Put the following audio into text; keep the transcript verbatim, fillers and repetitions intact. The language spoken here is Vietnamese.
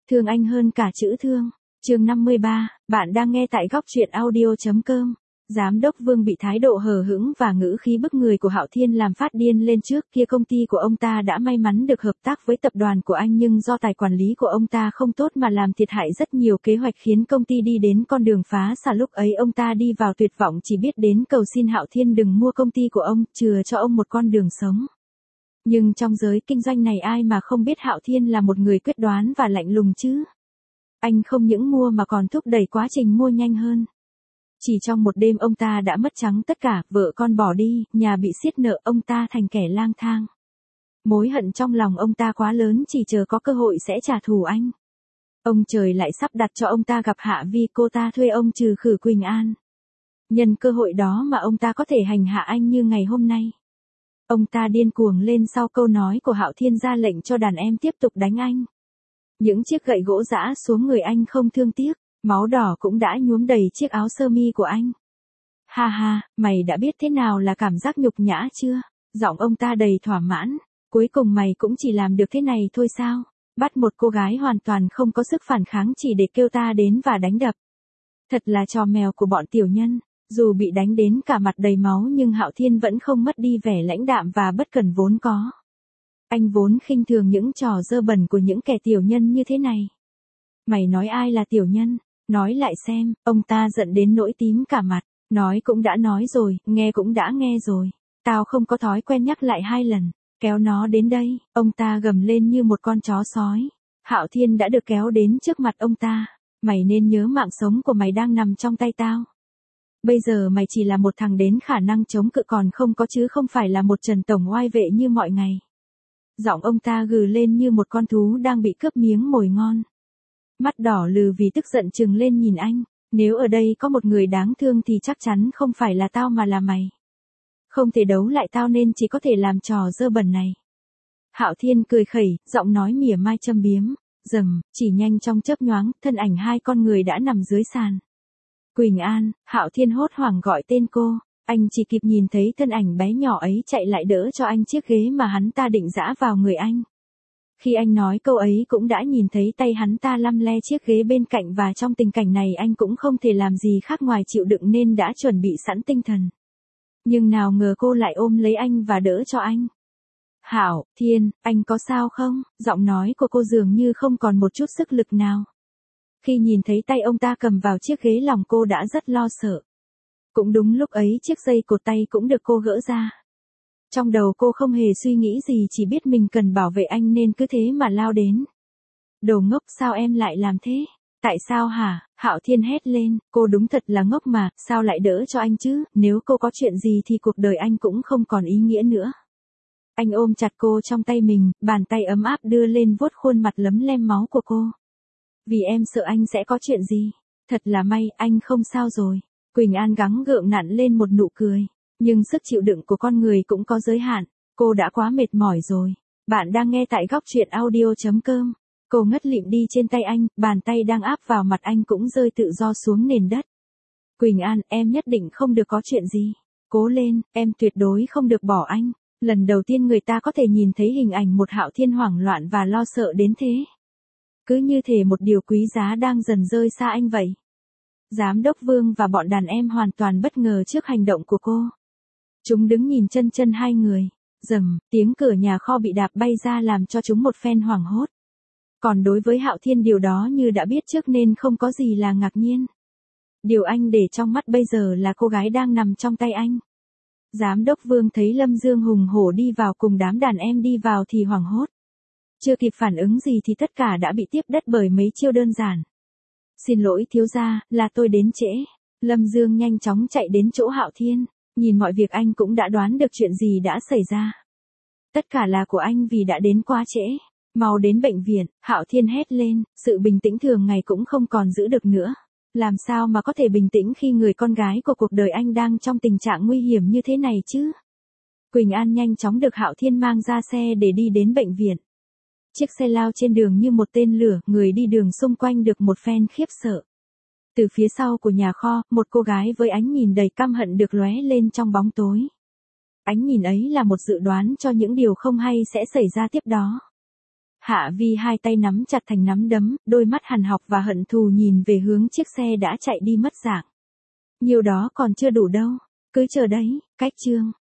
Thương anh hơn cả chữ thương. Chương năm mươi ba, bạn đang nghe tại góc truyện audio chấm com. Giám đốc Vương bị thái độ hờ hững và ngữ khí bức người của Hạo Thiên làm phát điên lên. Trước kia công ty của ông ta đã may mắn được hợp tác với tập đoàn của anh, nhưng do tài quản lý của ông ta không tốt mà làm thiệt hại rất nhiều kế hoạch, khiến công ty đi đến con đường phá sản. Lúc ấy ông ta đi vào tuyệt vọng, chỉ biết đến cầu xin Hạo Thiên đừng mua công ty của ông, chừa cho ông một con đường sống. Nhưng trong giới kinh doanh này ai mà không biết Hạo Thiên là một người quyết đoán và lạnh lùng chứ. Anh không những mua mà còn thúc đẩy quá trình mua nhanh hơn. Chỉ trong một đêm ông ta đã mất trắng tất cả, vợ con bỏ đi, nhà bị xiết nợ, ông ta thành kẻ lang thang. Mối hận trong lòng ông ta quá lớn, chỉ chờ có cơ hội sẽ trả thù anh. Ông trời lại sắp đặt cho ông ta gặp Hạ Vi, cô ta thuê ông trừ khử Quỳnh An. Nhân cơ hội đó mà ông ta có thể hành hạ anh như ngày hôm nay. Ông ta điên cuồng lên sau câu nói của Hạo Thiên, ra lệnh cho đàn em tiếp tục đánh anh. Những chiếc gậy gỗ giã xuống người anh không thương tiếc, máu đỏ cũng đã nhuốm đầy chiếc áo sơ mi của anh. Ha ha, mày đã biết thế nào là cảm giác nhục nhã chưa? Giọng ông ta đầy thỏa mãn. Cuối cùng mày cũng chỉ làm được thế này thôi sao? Bắt một cô gái hoàn toàn không có sức phản kháng chỉ để kêu ta đến và đánh đập. Thật là trò mèo của bọn tiểu nhân. Dù bị đánh đến cả mặt đầy máu nhưng Hạo Thiên vẫn không mất đi vẻ lãnh đạm và bất cần vốn có. Anh vốn khinh thường những trò dơ bẩn của những kẻ tiểu nhân như thế này. Mày nói ai là tiểu nhân? Nói lại xem. Ông ta giận đến nỗi tím cả mặt. Nói cũng đã nói rồi, nghe cũng đã nghe rồi. Tao không có thói quen nhắc lại hai lần. Kéo nó đến đây. Ông ta gầm lên như một con chó sói. Hạo Thiên đã được kéo đến trước mặt ông ta. Mày nên nhớ mạng sống của mày đang nằm trong tay tao. Bây giờ mày chỉ là một thằng đến khả năng chống cự còn không có, chứ không phải là một Trần Tổng oai vệ như mọi ngày. Giọng ông ta gừ lên như một con thú đang bị cướp miếng mồi ngon. Mắt đỏ lừ vì tức giận trừng lên nhìn anh. Nếu ở đây có một người đáng thương thì chắc chắn không phải là tao mà là mày. Không thể đấu lại tao nên chỉ có thể làm trò dơ bẩn này. Hạo Thiên cười khẩy, giọng nói mỉa mai châm biếm. Rầm, chỉ nhanh trong chớp nhoáng, thân ảnh hai con người đã nằm dưới sàn. Quỳnh An. Hạo Thiên hốt hoảng gọi tên cô. Anh chỉ kịp nhìn thấy thân ảnh bé nhỏ ấy chạy lại đỡ cho anh chiếc ghế mà hắn ta định giã vào người anh. Khi anh nói câu ấy cũng đã nhìn thấy tay hắn ta lăm le chiếc ghế bên cạnh, và trong tình cảnh này anh cũng không thể làm gì khác ngoài chịu đựng nên đã chuẩn bị sẵn tinh thần. Nhưng nào ngờ cô lại ôm lấy anh và đỡ cho anh. Hạo Thiên, anh có sao không? Giọng nói của cô dường như không còn một chút sức lực nào. Khi nhìn thấy tay ông ta cầm vào chiếc ghế, lòng cô đã rất lo sợ. Cũng đúng lúc ấy chiếc dây cột tay cũng được cô gỡ ra. Trong đầu cô không hề suy nghĩ gì, chỉ biết mình cần bảo vệ anh nên cứ thế mà lao đến. Đồ ngốc, sao em lại làm thế? Tại sao hả? Hạo Thiên hét lên, cô đúng thật là ngốc mà, sao lại đỡ cho anh chứ? Nếu cô có chuyện gì thì cuộc đời anh cũng không còn ý nghĩa nữa. Anh ôm chặt cô trong tay mình, bàn tay ấm áp đưa lên vuốt khuôn mặt lấm lem máu của cô. Vì em sợ anh sẽ có chuyện gì. Thật là may, anh không sao rồi. Quỳnh An gắng gượng nặn lên một nụ cười. Nhưng sức chịu đựng của con người cũng có giới hạn. Cô đã quá mệt mỏi rồi. Bạn đang nghe tại góc truyện audio chấm com. Cô ngất lịm đi trên tay anh, bàn tay đang áp vào mặt anh cũng rơi tự do xuống nền đất. Quỳnh An, em nhất định không được có chuyện gì. Cố lên, em tuyệt đối không được bỏ anh. Lần đầu tiên người ta có thể nhìn thấy hình ảnh một Hạo Thiên hoảng loạn và lo sợ đến thế. Cứ như thể một điều quý giá đang dần rơi xa anh vậy. Giám đốc Vương và bọn đàn em hoàn toàn bất ngờ trước hành động của cô. Chúng đứng nhìn chân chân hai người. Rầm, tiếng cửa nhà kho bị đạp bay ra làm cho chúng một phen hoảng hốt. Còn đối với Hạo Thiên, điều đó như đã biết trước nên không có gì là ngạc nhiên. Điều anh để trong mắt bây giờ là cô gái đang nằm trong tay anh. Giám đốc Vương thấy Lâm Dương hùng hổ đi vào cùng đám đàn em đi vào thì hoảng hốt. Chưa kịp phản ứng gì thì tất cả đã bị tiếp đất bởi mấy chiêu đơn giản. Xin lỗi thiếu gia, là tôi đến trễ. Lâm Dương nhanh chóng chạy đến chỗ Hạo Thiên. Nhìn mọi việc anh cũng đã đoán được chuyện gì đã xảy ra. Tất cả là của anh vì đã đến quá trễ. Mau đến bệnh viện. Hạo Thiên hét lên, sự bình tĩnh thường ngày cũng không còn giữ được nữa. Làm sao mà có thể bình tĩnh khi người con gái của cuộc đời anh đang trong tình trạng nguy hiểm như thế này chứ? Quỳnh An nhanh chóng được Hạo Thiên mang ra xe để đi đến bệnh viện. Chiếc xe lao trên đường như một tên lửa, người đi đường xung quanh được một phen khiếp sợ. Từ phía sau của nhà kho, một cô gái với ánh nhìn đầy căm hận được lóe lên trong bóng tối. Ánh nhìn ấy là một dự đoán cho những điều không hay sẽ xảy ra tiếp đó. Hạ Vi hai tay nắm chặt thành nắm đấm, đôi mắt hằn học và hận thù nhìn về hướng chiếc xe đã chạy đi mất dạng. Nhiều đó còn chưa đủ đâu, cứ chờ đấy, cách chương.